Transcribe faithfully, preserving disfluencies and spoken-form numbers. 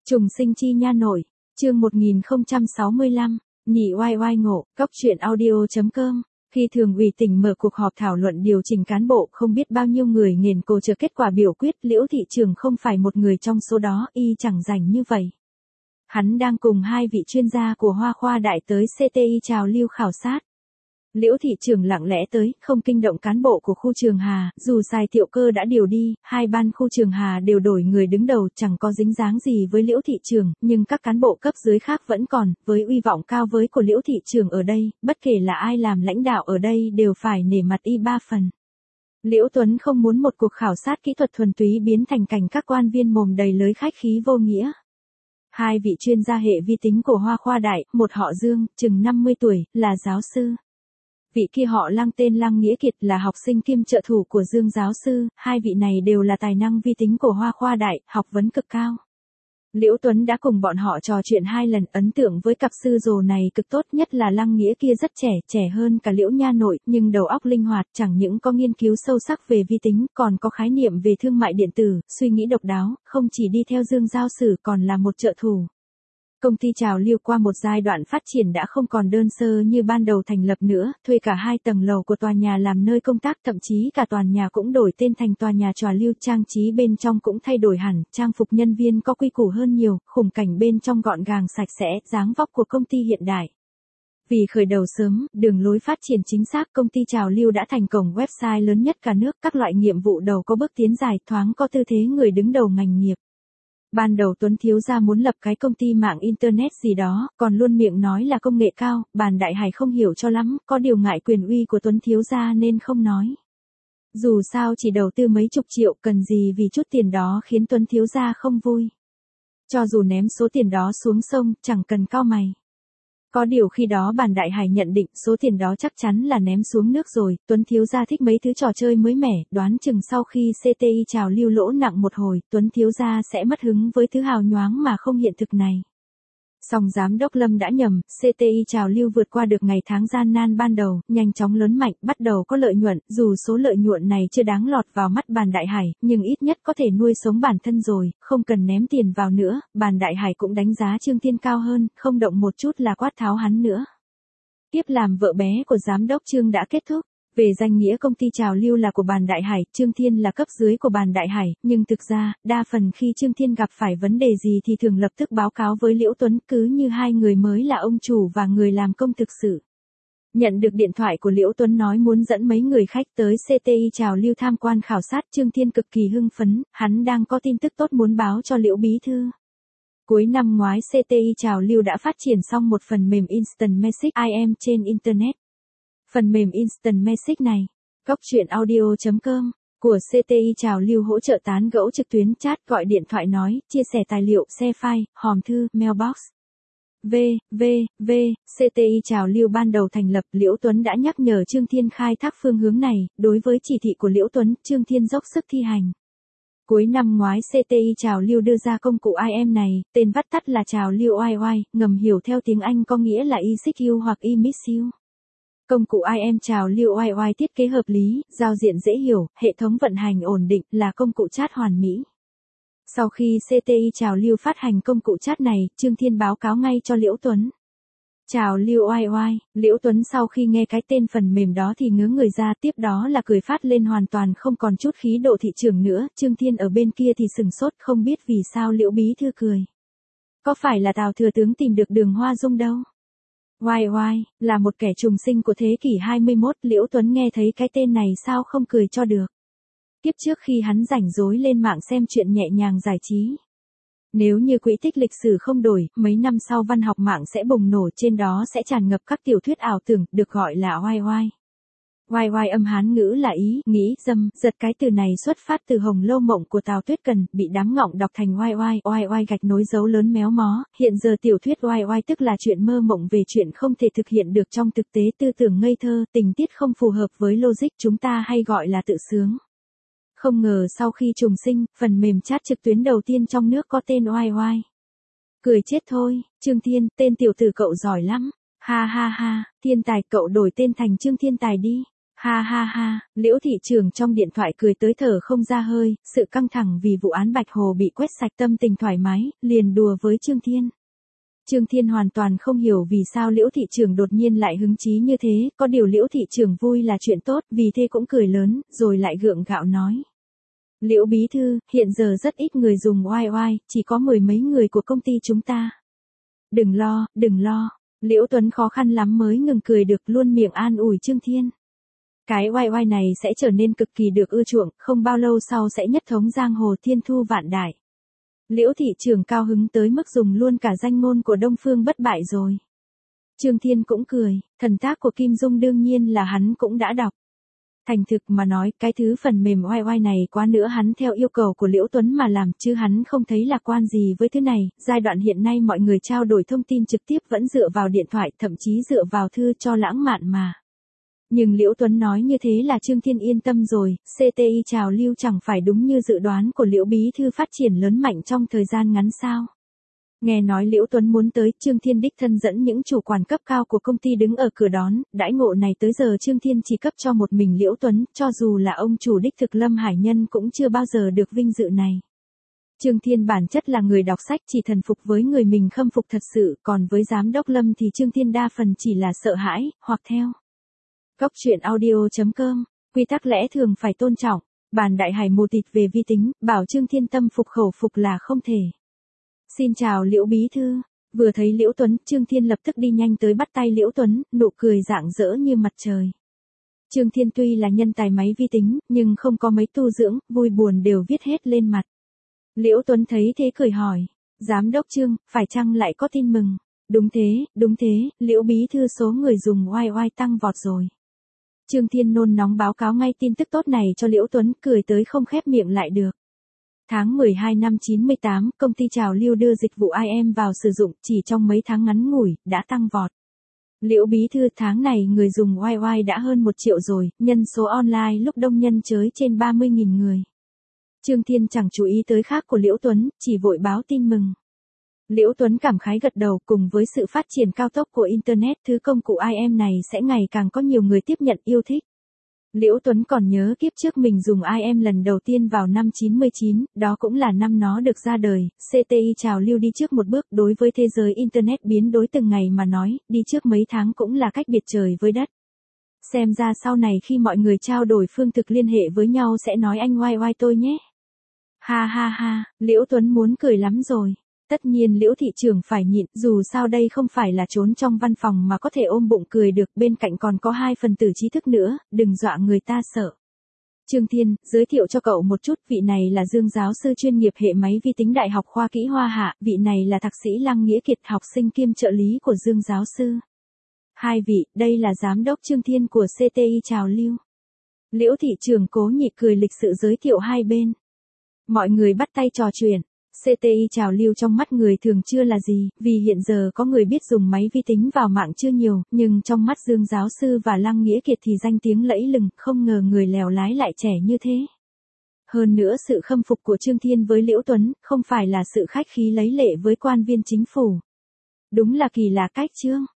Trùng sinh chi nha nội, chương một nghìn không trăm sáu mươi lăm, nhị oai oai ngộ, góc truyện audio.com. Khi thường ủy tỉnh mở cuộc họp thảo luận điều chỉnh cán bộ, không biết bao nhiêu người nghiền cổ chờ kết quả biểu quyết, Liễu Thị Trường không phải một người trong số đó, y chẳng rảnh như vậy. Hắn đang cùng hai vị chuyên gia của Hoa Khoa Đại tới xê tê i trào lưu khảo sát. Liễu Thị Trường lặng lẽ tới, không kinh động cán bộ của khu Trường Hà, dù Sài Thiệu Cơ đã điều đi, hai ban khu Trường Hà đều đổi người đứng đầu, chẳng có dính dáng gì với Liễu Thị Trường, nhưng các cán bộ cấp dưới khác vẫn còn, với uy vọng cao với của Liễu Thị Trường ở đây, bất kể là ai làm lãnh đạo ở đây đều phải nể mặt y ba phần. Liễu Tuấn không muốn một cuộc khảo sát kỹ thuật thuần túy biến thành cảnh các quan viên mồm đầy lưới khách khí vô nghĩa. Hai vị chuyên gia hệ vi tính của Hoa Khoa Đại, một họ Dương, chừng năm mươi tuổi, là giáo sư. Vị kia họ Lăng tên Lăng Nghĩa Kiệt là học sinh kiêm trợ thủ của Dương giáo sư, hai vị này đều là tài năng vi tính của Hoa Khoa Đại, học vấn cực cao. Liễu Tuấn đã cùng bọn họ trò chuyện hai lần, ấn tượng với cặp sư rồ này cực tốt, nhất là Lăng Nghĩa kia rất trẻ, trẻ hơn cả Liễu nha nội, nhưng đầu óc linh hoạt, chẳng những có nghiên cứu sâu sắc về vi tính, còn có khái niệm về thương mại điện tử, suy nghĩ độc đáo, không chỉ đi theo Dương giáo sư còn là một trợ thủ. Công ty trào lưu qua một giai đoạn phát triển đã không còn đơn sơ như ban đầu thành lập nữa, thuê cả hai tầng lầu của tòa nhà làm nơi công tác, thậm chí cả tòa nhà cũng đổi tên thành tòa nhà trào lưu, trang trí bên trong cũng thay đổi hẳn, trang phục nhân viên có quy củ hơn nhiều, khung cảnh bên trong gọn gàng sạch sẽ, dáng vóc của công ty hiện đại. Vì khởi đầu sớm, đường lối phát triển chính xác, công ty trào lưu đã thành cổng website lớn nhất cả nước, các loại nhiệm vụ đầu có bước tiến dài, thoáng có tư thế người đứng đầu ngành nghiệp. Ban đầu Tuấn thiếu gia muốn lập cái công ty mạng internet gì đó, còn luôn miệng nói là công nghệ cao, Bàn Đại Hải không hiểu cho lắm, có điều ngại quyền uy của Tuấn thiếu gia nên không nói. Dù sao chỉ đầu tư mấy chục triệu, cần gì vì chút tiền đó khiến Tuấn thiếu gia không vui. Cho dù ném số tiền đó xuống sông, chẳng cần cau mày. Có điều khi đó Bàn Đại Hải nhận định số tiền đó chắc chắn là ném xuống nước rồi, Tuấn thiếu gia thích mấy thứ trò chơi mới mẻ, đoán chừng sau khi xê tê i trào lưu lỗ nặng một hồi, Tuấn thiếu gia sẽ mất hứng với thứ hào nhoáng mà không hiện thực này. Song giám đốc Lâm đã nhầm, xê tê i trào lưu vượt qua được ngày tháng gian nan ban đầu, nhanh chóng lớn mạnh, bắt đầu có lợi nhuận, dù số lợi nhuận này chưa đáng lọt vào mắt Bàn Đại Hải, nhưng ít nhất có thể nuôi sống bản thân rồi, không cần ném tiền vào nữa, Bàn Đại Hải cũng đánh giá Trương Thiên cao hơn, không động một chút là quát tháo hắn nữa. Tiếp làm vợ bé của giám đốc Trương đã kết thúc. Về danh nghĩa công ty trào lưu là của Bàn Đại Hải, Trương Thiên là cấp dưới của Bàn Đại Hải, nhưng thực ra, đa phần khi Trương Thiên gặp phải vấn đề gì thì thường lập tức báo cáo với Liễu Tuấn, cứ như hai người mới là ông chủ và người làm công thực sự. Nhận được điện thoại của Liễu Tuấn nói muốn dẫn mấy người khách tới xê tê i trào lưu tham quan khảo sát, Trương Thiên cực kỳ hưng phấn, hắn đang có tin tức tốt muốn báo cho Liễu bí thư. Cuối năm ngoái xê tê i trào lưu đã phát triển xong một phần mềm Instant Message i em trên Internet. Phần mềm Instant Message này, góc truyện audio.com, của xê tê i trào lưu hỗ trợ tán gẫu trực tuyến, chat, gọi điện thoại nói, chia sẻ tài liệu, share file, hòm thư, mailbox. V, V, V, xê tê i trào lưu ban đầu thành lập, Liễu Tuấn đã nhắc nhở Trương Thiên khai thác phương hướng này, đối với chỉ thị của Liễu Tuấn, Trương Thiên dốc sức thi hành. Cuối năm ngoái xê tê i trào lưu đưa ra công cụ i em này, tên vắt tắt là trào lưu oai oai, ngầm hiểu theo tiếng Anh có nghĩa là I seek you hoặc I miss you. Công cụ i em trào lưu oai oai thiết kế hợp lý, giao diện dễ hiểu, hệ thống vận hành ổn định, là công cụ chat hoàn mỹ. Sau khi xê tê i trào lưu phát hành công cụ chat này, Trương Thiên báo cáo ngay cho Liễu Tuấn. Trào lưu oai oai, Liễu Tuấn sau khi nghe cái tên phần mềm đó thì ngớ người ra, tiếp đó là cười phát lên, hoàn toàn không còn chút khí độ thị trường nữa, Trương Thiên ở bên kia thì sừng sốt, không biết vì sao Liễu bí thư cười. Có phải là Tào thừa tướng tìm được Đường Hoa Dung đâu? Oai oai, là một kẻ trùng sinh của thế kỷ hai mươi mốt, Liễu Tuấn nghe thấy cái tên này sao không cười cho được. Kiếp trước khi hắn rảnh rỗi lên mạng xem chuyện nhẹ nhàng giải trí. Nếu như quỹ tích lịch sử không đổi, mấy năm sau văn học mạng sẽ bùng nổ, trên đó sẽ tràn ngập các tiểu thuyết ảo tưởng, được gọi là oai oai. Oai oai âm Hán ngữ là ý, nghĩ, dâm, giật, cái từ này xuất phát từ Hồng Lâu Mộng của Tào Tuyết Cần, bị đám ngọng đọc thành oai oai, oai oai gạch nối dấu lớn méo mó, hiện giờ tiểu thuyết oai oai tức là chuyện mơ mộng về chuyện không thể thực hiện được trong thực tế, tư tưởng ngây thơ, tình tiết không phù hợp với logic, chúng ta hay gọi là tự sướng. Không ngờ sau khi trùng sinh, phần mềm chat trực tuyến đầu tiên trong nước có tên oai oai. Cười chết thôi, Trương Thiên, tên tiểu tử cậu giỏi lắm. Ha ha ha, thiên tài, cậu đổi tên thành Trương Thiên Tài đi. Ha ha ha, Liễu thị trưởng trong điện thoại cười tới thở không ra hơi, sự căng thẳng vì vụ án Bạch Hồ bị quét sạch tâm tình thoải mái, liền đùa với Trương Thiên. Trương Thiên hoàn toàn không hiểu vì sao Liễu thị trưởng đột nhiên lại hứng chí như thế, có điều Liễu thị trưởng vui là chuyện tốt, vì thế cũng cười lớn, rồi lại gượng gạo nói. Liễu bí thư, hiện giờ rất ít người dùng oai oai, chỉ có mười mấy người của công ty chúng ta. Đừng lo, đừng lo, Liễu Tuấn khó khăn lắm mới ngừng cười được, luôn miệng an ủi Trương Thiên. Cái oai oai này sẽ trở nên cực kỳ được ưa chuộng, không bao lâu sau sẽ nhất thống giang hồ thiên thu vạn đại. Liễu thị trưởng cao hứng tới mức dùng luôn cả danh ngôn của Đông Phương Bất Bại rồi. Trương Thiên cũng cười, thần tác của Kim Dung đương nhiên là hắn cũng đã đọc. Thành thực mà nói, cái thứ phần mềm oai oai này quá nữa hắn theo yêu cầu của Liễu Tuấn mà làm, chứ hắn không thấy lạc quan gì với thứ này. Giai đoạn hiện nay mọi người trao đổi thông tin trực tiếp vẫn dựa vào điện thoại, thậm chí dựa vào thư cho lãng mạn mà. Nhưng Liễu Tuấn nói như thế là Trương Thiên yên tâm rồi, xê tê i trào lưu chẳng phải đúng như dự đoán của Liễu bí thư phát triển lớn mạnh trong thời gian ngắn sao. Nghe nói Liễu Tuấn muốn tới, Trương Thiên đích thân dẫn những chủ quản cấp cao của công ty đứng ở cửa đón, đãi ngộ này tới giờ Trương Thiên chỉ cấp cho một mình Liễu Tuấn, cho dù là ông chủ đích thực Lâm Hải Nhân cũng chưa bao giờ được vinh dự này. Trương Thiên bản chất là người đọc sách, chỉ thần phục với người mình khâm phục thật sự, còn với giám đốc Lâm thì Trương Thiên đa phần chỉ là sợ hãi, hoặc theo. Góc truyện audio chấm com, quy tắc lẽ thường phải tôn trọng, bàn đại hải mù tịt về vi tính, bảo Trương Thiên tâm phục khẩu phục là không thể. Xin chào Liễu bí thư, vừa thấy Liễu Tuấn, Trương Thiên lập tức đi nhanh tới bắt tay Liễu Tuấn, nụ cười rạng rỡ như mặt trời. Trương Thiên tuy là nhân tài máy vi tính, nhưng không có mấy tu dưỡng, vui buồn đều viết hết lên mặt. Liễu Tuấn thấy thế cười hỏi, giám đốc Trương, phải chăng lại có tin mừng? Đúng thế, đúng thế, Liễu bí thư số người dùng oai oai tăng vọt rồi. Trương Thiên nôn nóng báo cáo ngay tin tức tốt này cho Liễu Tuấn, cười tới không khép miệng lại được. Tháng mười hai năm chín mươi tám, công ty Trào Lưu đưa dịch vụ i em vào sử dụng, chỉ trong mấy tháng ngắn ngủi, đã tăng vọt. Liễu bí thư, tháng này người dùng oai oai đã hơn một triệu rồi, nhân số online lúc đông nhân chới trên ba mươi nghìn người. Trương Thiên chẳng chú ý tới khác của Liễu Tuấn, chỉ vội báo tin mừng. Liễu Tuấn cảm khái gật đầu, cùng với sự phát triển cao tốc của Internet, thứ công cụ i em này sẽ ngày càng có nhiều người tiếp nhận yêu thích. Liễu Tuấn còn nhớ kiếp trước mình dùng i em lần đầu tiên vào năm chín mươi chín, đó cũng là năm nó được ra đời, xê tê i Trào Lưu đi trước một bước, đối với thế giới Internet biến đổi từng ngày mà nói, đi trước mấy tháng cũng là cách biệt trời với đất. Xem ra sau này khi mọi người trao đổi phương thực liên hệ với nhau sẽ nói anh oai oai tôi nhé. Ha ha ha, Liễu Tuấn muốn cười lắm rồi. Tất nhiên Liễu thị trưởng phải nhịn, dù sao đây không phải là trốn trong văn phòng mà có thể ôm bụng cười được, bên cạnh còn có hai phần tử trí thức nữa, đừng dọa người ta sợ. Trương Thiên, giới thiệu cho cậu một chút, vị này là Dương giáo sư chuyên nghiệp hệ máy vi tính Đại học Khoa Kỹ Hoa Hạ, vị này là thạc sĩ Lăng Nghĩa Kiệt, học sinh kiêm trợ lý của Dương giáo sư. Hai vị, đây là giám đốc Trương Thiên của xê tê i Trào Lưu. Liễu thị trưởng cố nhị cười lịch sự giới thiệu hai bên. Mọi người bắt tay trò chuyện. xê tê i Trào Lưu trong mắt người thường chưa là gì, vì hiện giờ có người biết dùng máy vi tính vào mạng chưa nhiều, nhưng trong mắt Dương giáo sư và Lăng Nghĩa Kiệt thì danh tiếng lẫy lừng, không ngờ người lèo lái lại trẻ như thế. Hơn nữa sự khâm phục của Trương Thiên với Liễu Tuấn, không phải là sự khách khí lấy lệ với quan viên chính phủ. Đúng là kỳ lạ cách chương.